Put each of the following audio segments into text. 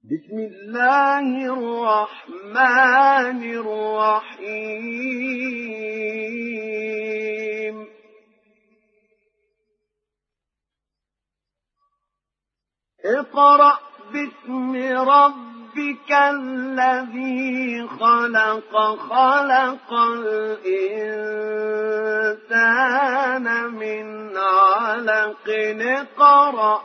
بسم الله الرحمن الرحيم اقرأ باسم ربك الذي خلق خلق الإنسان من علق اقرأ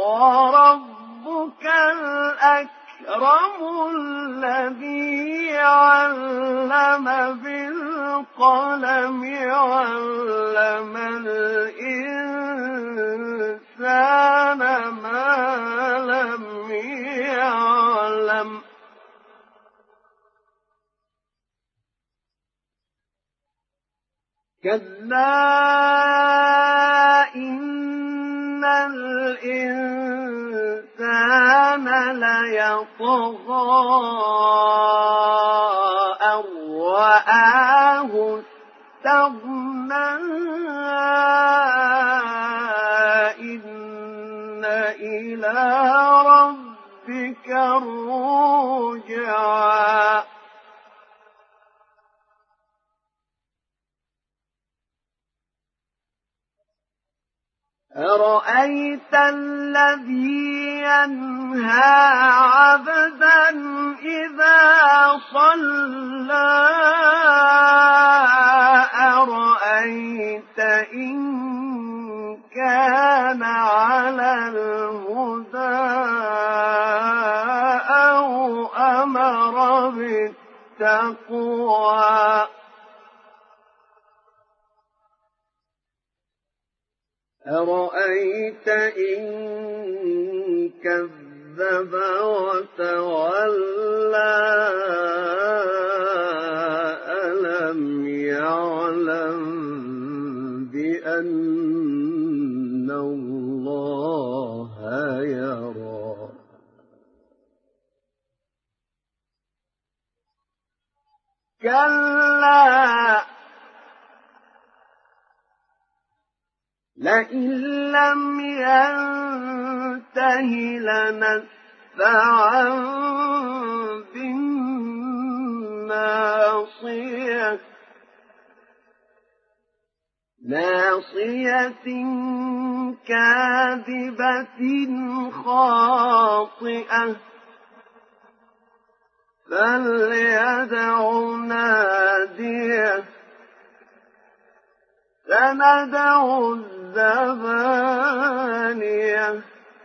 وربك الأكرم الذي علم بالقلم علم الإنسان ما لم يعلم كلا إن الإنسان ليطغى أن رآه استغنى إن إلى ربك الرجعى أرأيت الذي ينهى عبدا إذا صلى أرأيت إن كان على الهدى أو أمر بالتقوى أرأيت إن كذب وتولى ألم يعلم بأن الله يرى كلا لئن لم ينته لنسفعا بالناصية ناصية كاذبة خاطئة فليدع ناديه سندع الزبانية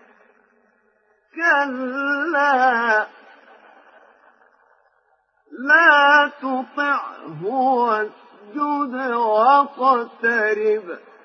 كلا لا تطعه واسجد واقترب